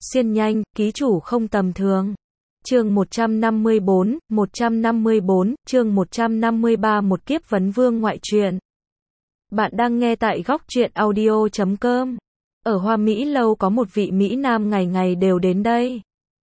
xuyên nhanh, ký chủ không tầm thường. Chương 154, chương 153 một kiếp vấn vương ngoại truyện. Bạn đang nghe tại góc truyện audio.com. Ở Hoa Mỹ Lâu có một vị Mỹ Nam ngày ngày đều đến đây.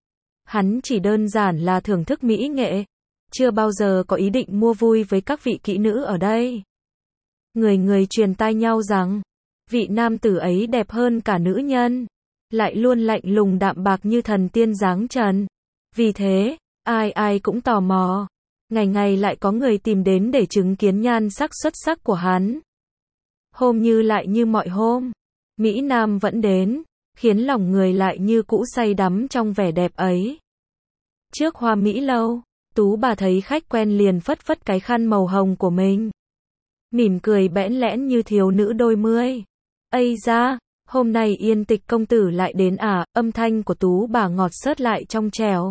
Hắn chỉ đơn giản là thưởng thức mỹ nghệ, chưa bao giờ có ý định mua vui với các vị kỹ nữ ở đây. Người người truyền tai nhau rằng, vị nam tử ấy đẹp hơn cả nữ nhân, lại luôn lạnh lùng đạm bạc như thần tiên giáng trần. Vì thế, ai ai cũng tò mò, ngày ngày lại có người tìm đến để chứng kiến nhan sắc xuất sắc của hắn. Hôm như lại như mọi hôm, Mỹ Nam vẫn đến, khiến lòng người lại như cũ say đắm trong vẻ đẹp ấy. Trước Hoa Mỹ Lâu, Tú bà thấy khách quen liền phất phất cái khăn màu hồng của mình, mỉm cười bẽn lẽn như thiếu nữ đôi mươi. Ây da, hôm nay Yên Tịch công tử lại đến à? Âm thanh của Tú bà ngọt xớt lại trong trẻo,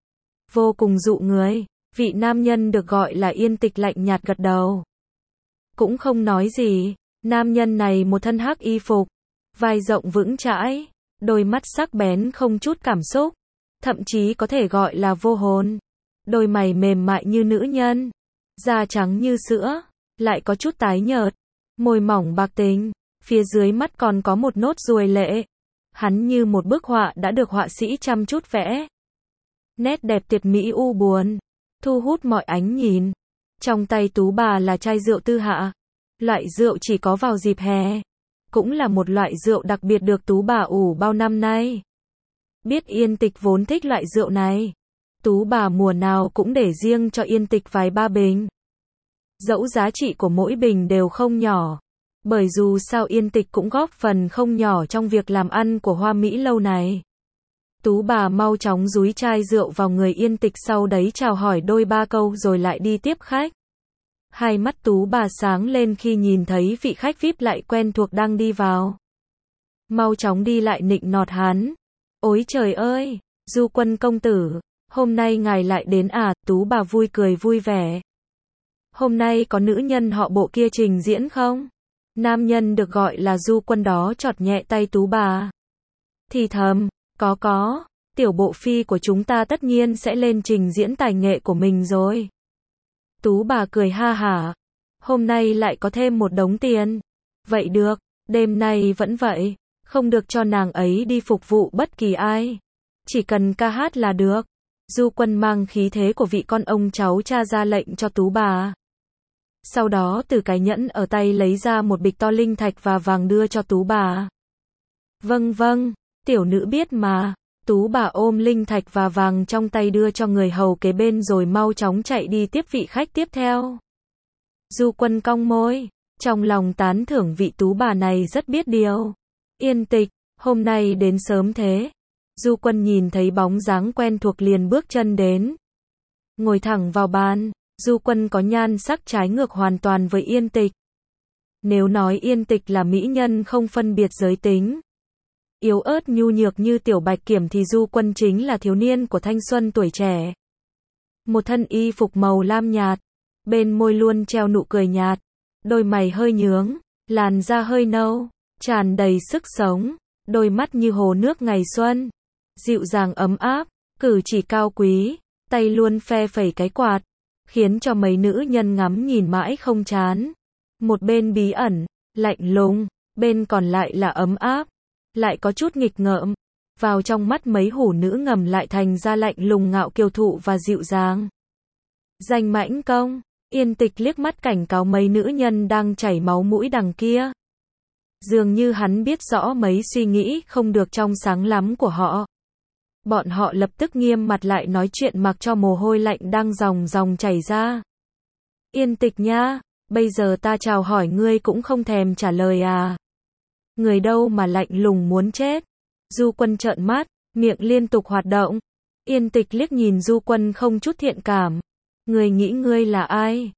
vô cùng dụ người. Vị nam nhân được gọi là Yên Tịch lạnh nhạt gật đầu, cũng không nói gì. Nam nhân này một thân hắc y phục, vai rộng vững chãi, đôi mắt sắc bén không chút cảm xúc, thậm chí có thể gọi là vô hồn. Đôi mày mềm mại như nữ nhân, da trắng như sữa, lại có chút tái nhợt, môi mỏng bạc tình, phía dưới mắt còn có một nốt ruồi lệ. Hắn như một bức họa đã được họa sĩ chăm chút vẽ. Nét đẹp tuyệt mỹ u buồn, thu hút mọi ánh nhìn. Trong tay Tú bà là chai rượu Tư Hạ. Loại rượu chỉ có vào dịp hè, cũng là một loại rượu đặc biệt được Tú bà ủ bao năm nay. Biết Yên Tịch vốn thích loại rượu này, Tú bà mùa nào cũng để riêng cho Yên Tịch vài ba bình. Dẫu giá trị của mỗi bình đều không nhỏ, bởi dù sao Yên Tịch cũng góp phần không nhỏ trong việc làm ăn của Hoa Mỹ Lâu này. Tú bà mau chóng dúi chai rượu vào người Yên Tịch, sau đấy chào hỏi đôi ba câu rồi lại đi tiếp khách. Hai mắt Tú bà sáng lên khi nhìn thấy vị khách VIP lại quen thuộc đang đi vào. Mau chóng đi lại nịnh nọt hắn. Ôi trời ơi, Du Quân công tử, hôm nay ngài lại đến à? Tú bà vui cười vui vẻ. Hôm nay có nữ nhân họ Bộ kia trình diễn không? Nam nhân được gọi là Du Quân đó chọt nhẹ tay Tú bà, thì thầm, có, tiểu bộ phi của chúng ta tất nhiên sẽ lên trình diễn tài nghệ của mình rồi. Tú bà cười ha hả, hôm nay lại có thêm một đống tiền. Vậy được, đêm nay vẫn vậy, không được cho nàng ấy đi phục vụ bất kỳ ai, chỉ cần ca hát là được. Du Quân mang khí thế của vị con ông cháu cha ra lệnh cho Tú bà. Sau đó từ cái nhẫn ở tay lấy ra một bịch to linh thạch và vàng đưa cho Tú bà. Vâng, tiểu nữ biết mà. Tú bà ôm linh thạch và vàng trong tay đưa cho người hầu kế bên rồi mau chóng chạy đi tiếp vị khách tiếp theo. Du Quân cong môi, trong lòng tán thưởng vị Tú bà này rất biết điều. Yên Tịch, hôm nay đến sớm thế. Du Quân nhìn thấy bóng dáng quen thuộc liền bước chân đến, ngồi thẳng vào bàn. Du Quân có nhan sắc trái ngược hoàn toàn với Yên Tịch. Nếu nói Yên Tịch là mỹ nhân không phân biệt giới tính, yếu ớt nhu nhược như tiểu bạch kiểm, thì Du Quân chính là thiếu niên của thanh xuân tuổi trẻ. Một thân y phục màu lam nhạt, bên môi luôn treo nụ cười nhạt, đôi mày hơi nhướng, làn da hơi nâu, tràn đầy sức sống, đôi mắt như hồ nước ngày xuân, dịu dàng ấm áp, cử chỉ cao quý, tay luôn phe phẩy cái quạt, khiến cho mấy nữ nhân ngắm nhìn mãi không chán. Một bên bí ẩn, lạnh lùng, bên còn lại là ấm áp, lại có chút nghịch ngợm. Vào trong mắt mấy hủ nữ ngầm lại thành ra lạnh lùng ngạo kiều thụ và dịu dàng. Danh mãnh công, Yên Tịch liếc mắt cảnh cáo mấy nữ nhân đang chảy máu mũi đằng kia. Dường như hắn biết rõ mấy suy nghĩ không được trong sáng lắm của họ. Bọn họ lập tức nghiêm mặt lại nói chuyện mặc cho mồ hôi lạnh đang ròng ròng chảy ra. Yên Tịch nha, bây giờ ta chào hỏi ngươi cũng không thèm trả lời à? Người đâu mà lạnh lùng muốn chết. Du Quân trợn mắt, miệng liên tục hoạt động. Yên Tịch liếc nhìn Du Quân không chút thiện cảm. Ngươi nghĩ ngươi là ai?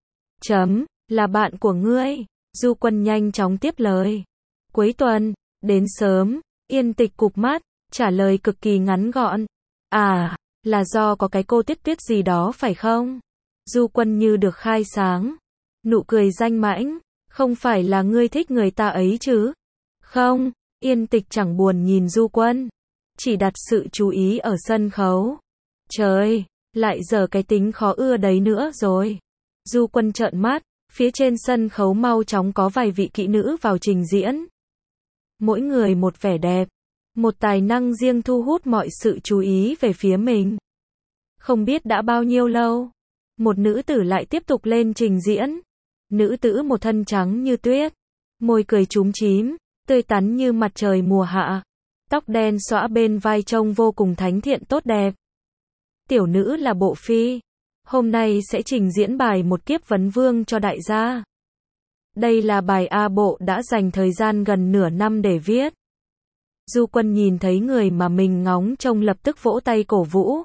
Là bạn của ngươi. Du Quân nhanh chóng tiếp lời. Cuối tuần, đến sớm. Yên Tịch cụp mắt, trả lời cực kỳ ngắn gọn. À, là do có cái cô Tuyết Tuyết gì đó phải không? Du Quân như được khai sáng. Nụ cười danh mãnh, không phải là ngươi thích người ta ấy chứ? Không, Yên Tịch chẳng buồn nhìn Du Quân. chỉ đặt sự chú ý ở sân khấu. Trời, lại giờ cái tính khó ưa đấy nữa rồi. Du Quân trợn mắt, phía trên sân khấu mau chóng có vài vị kỹ nữ vào trình diễn. Mỗi người một vẻ đẹp, một tài năng riêng thu hút mọi sự chú ý về phía mình. Không biết đã bao nhiêu lâu, một nữ tử lại tiếp tục lên trình diễn. Nữ tử một thân trắng như tuyết, môi cười chúm chím, tươi tắn như mặt trời mùa hạ, tóc đen xõa bên vai trông vô cùng thánh thiện tốt đẹp. Tiểu nữ là Bộ Phi, hôm nay sẽ trình diễn bài Một Kiếp Vấn Vương cho đại gia. Đây là bài A Bộ đã dành thời gian gần nửa năm để viết. Du Quân nhìn thấy người mà mình ngóng trông lập tức vỗ tay cổ vũ.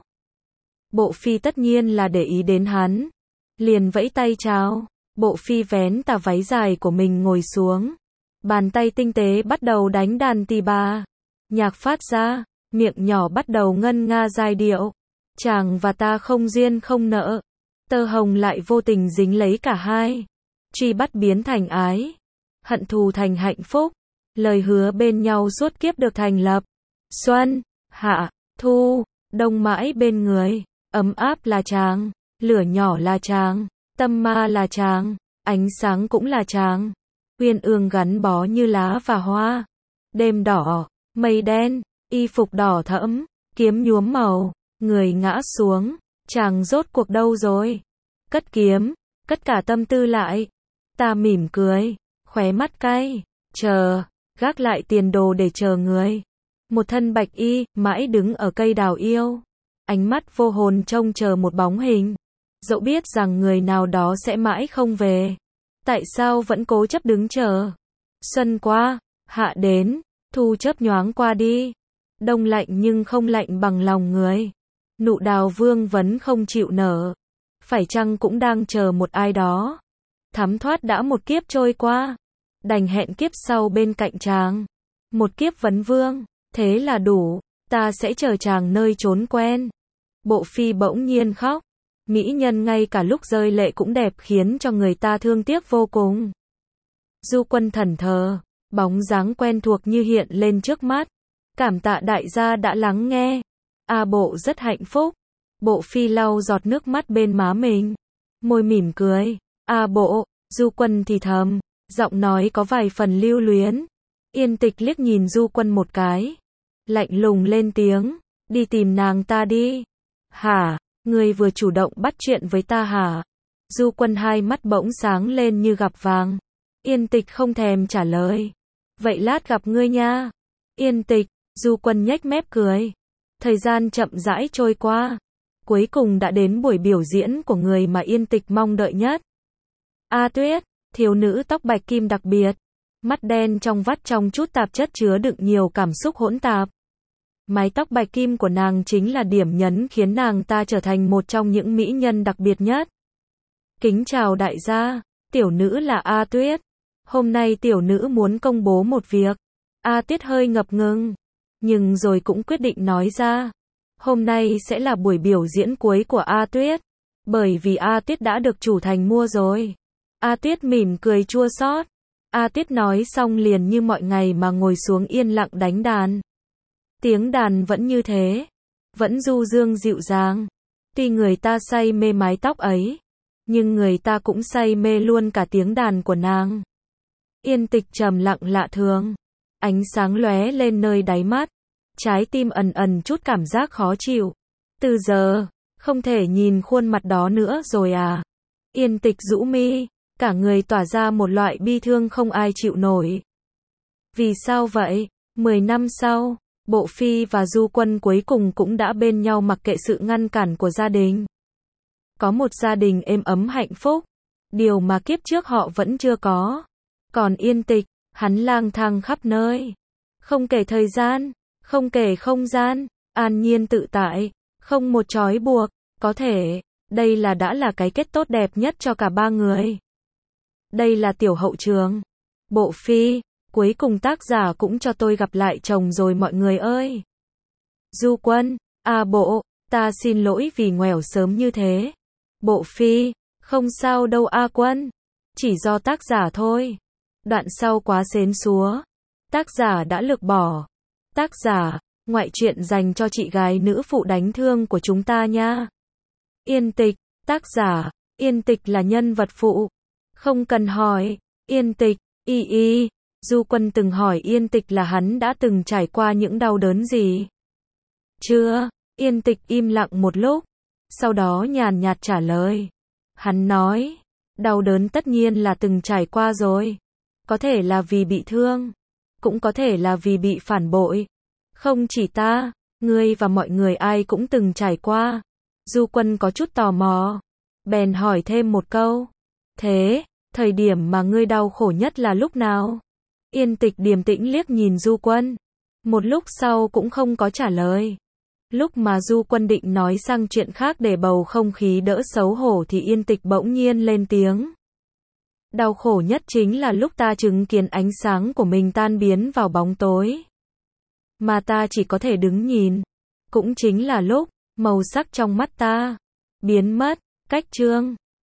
Bộ Phi tất nhiên là để ý đến hắn, liền vẫy tay chào. Bộ Phi vén tà váy dài của mình ngồi xuống, bàn tay tinh tế bắt đầu đánh đàn tỳ bà. Nhạc phát ra, miệng nhỏ bắt đầu ngân nga giai điệu. Chàng và ta không duyên không nợ, tơ hồng lại vô tình dính lấy cả hai. Truy bắt biến thành ái, hận thù thành hạnh phúc, lời hứa bên nhau suốt kiếp được thành lập. Xuân, hạ, thu, đông mãi bên người, ấm áp là chàng, lửa nhỏ là chàng, tâm ma là chàng, ánh sáng cũng là chàng. Uyên ương gắn bó như lá và hoa. Đêm đỏ, mây đen, y phục đỏ thẫm, kiếm nhuốm màu, người ngã xuống, chàng rốt cuộc đâu rồi? Cất kiếm, cất cả tâm tư lại. Ta mỉm cười, khóe mắt cay, chờ, gác lại tiền đồ để chờ người. Một thân bạch y, mãi đứng ở cây đào yêu. Ánh mắt vô hồn trông chờ một bóng hình. Dẫu biết rằng người nào đó sẽ mãi không về, tại sao vẫn cố chấp đứng chờ? Xuân qua, hạ đến, thu chớp nhoáng qua đi. Đông lạnh nhưng không lạnh bằng lòng người. Nụ đào vương vấn không chịu nở. Phải chăng cũng đang chờ một ai đó? Thắm thoát đã một kiếp trôi qua, đành hẹn kiếp sau bên cạnh chàng. Một kiếp vấn vương, thế là đủ, ta sẽ chờ chàng nơi chốn quen. Bộ Phi bỗng nhiên khóc. Mỹ nhân ngay cả lúc rơi lệ cũng đẹp khiến cho người ta thương tiếc vô cùng. Du Quân thẫn thờ, bóng dáng quen thuộc như hiện lên trước mắt. Cảm tạ đại gia đã lắng nghe. A Bộ rất hạnh phúc. Bộ Phi lau giọt nước mắt bên má mình, môi mỉm cười. A Bộ, Du Quân thì thầm, giọng nói có vài phần lưu luyến. Yên Tịch liếc nhìn Du Quân một cái, lạnh lùng lên tiếng, đi tìm nàng ta đi. Hả? Ngươi vừa chủ động bắt chuyện với ta hả? Du Quân hai mắt bỗng sáng lên như gặp vàng. Yên Tịch không thèm trả lời. Vậy lát gặp ngươi nha. Yên Tịch, Du Quân nhếch mép cười. Thời gian chậm rãi trôi qua. Cuối cùng đã đến buổi biểu diễn của người mà Yên Tịch mong đợi nhất. A Tuyết, thiếu nữ tóc bạch kim đặc biệt. Mắt đen trong vắt trong chút tạp chất chứa đựng nhiều cảm xúc hỗn tạp. Mái tóc bạch kim của nàng chính là điểm nhấn khiến nàng ta trở thành một trong những mỹ nhân đặc biệt nhất. Kính chào đại gia, tiểu nữ là A Tuyết. Hôm nay tiểu nữ muốn công bố một việc. A Tuyết hơi ngập ngừng, nhưng rồi cũng quyết định nói ra. Hôm nay sẽ là buổi biểu diễn cuối của A Tuyết, bởi vì A Tuyết đã được chủ thành mua rồi. A Tuyết mỉm cười chua xót. A Tuyết nói xong liền như mọi ngày mà ngồi xuống yên lặng đánh đàn. Tiếng đàn vẫn như thế, vẫn du dương dịu dàng. Tuy người ta say mê mái tóc ấy, nhưng người ta cũng say mê luôn cả tiếng đàn của nàng. Yên Tịch trầm lặng lạ thường, ánh sáng lóe lên nơi đáy mắt, trái tim ẩn ẩn chút cảm giác khó chịu. Từ giờ, không thể nhìn khuôn mặt đó nữa rồi à? Yên Tịch rũ mi, cả người tỏa ra một loại bi thương không ai chịu nổi. Vì sao vậy? 10 năm sau, Bộ Phi và Du Quân cuối cùng cũng đã bên nhau mặc kệ sự ngăn cản của gia đình. Có một gia đình êm ấm hạnh phúc, điều mà kiếp trước họ vẫn chưa có. Còn Yên Tịch, hắn lang thang khắp nơi. Không kể thời gian, không kể không gian, an nhiên tự tại, không một trói buộc. Có thể, đây đã là cái kết tốt đẹp nhất cho cả ba người. Đây là tiểu hậu trường. Bộ Phi, cuối cùng tác giả cũng cho tôi gặp lại chồng rồi mọi người ơi. Du Quân, A Bộ, ta xin lỗi vì ngoẻo sớm như thế. Bộ Phi, không sao đâu A Quân, chỉ do tác giả thôi. Đoạn sau quá xến xúa, tác giả đã lược bỏ. Tác giả, Ngoại truyện dành cho chị gái nữ phụ đánh thương của chúng ta nha. Yên Tịch, tác giả, Yên Tịch là nhân vật phụ. Không cần hỏi, Yên Tịch, Du Quân từng hỏi Yên Tịch là hắn đã từng trải qua những đau đớn gì? Chưa, Yên Tịch im lặng một lúc, sau đó nhàn nhạt trả lời. Hắn nói, đau đớn tất nhiên là từng trải qua rồi. Có thể là vì bị thương, cũng có thể là vì bị phản bội. Không chỉ ta, ngươi và mọi người ai cũng từng trải qua. Du Quân có chút tò mò, bèn hỏi thêm một câu. Thế, thời điểm mà ngươi đau khổ nhất là lúc nào? Yên Tịch điềm tĩnh liếc nhìn Du Quân. Một lúc sau cũng không có trả lời. Lúc mà Du Quân định nói sang chuyện khác để bầu không khí đỡ xấu hổ thì Yên Tịch bỗng nhiên lên tiếng. Đau khổ nhất chính là lúc ta chứng kiến ánh sáng của mình tan biến vào bóng tối. Mà ta chỉ có thể đứng nhìn. Cũng chính là lúc màu sắc trong mắt ta biến mất. Cách chương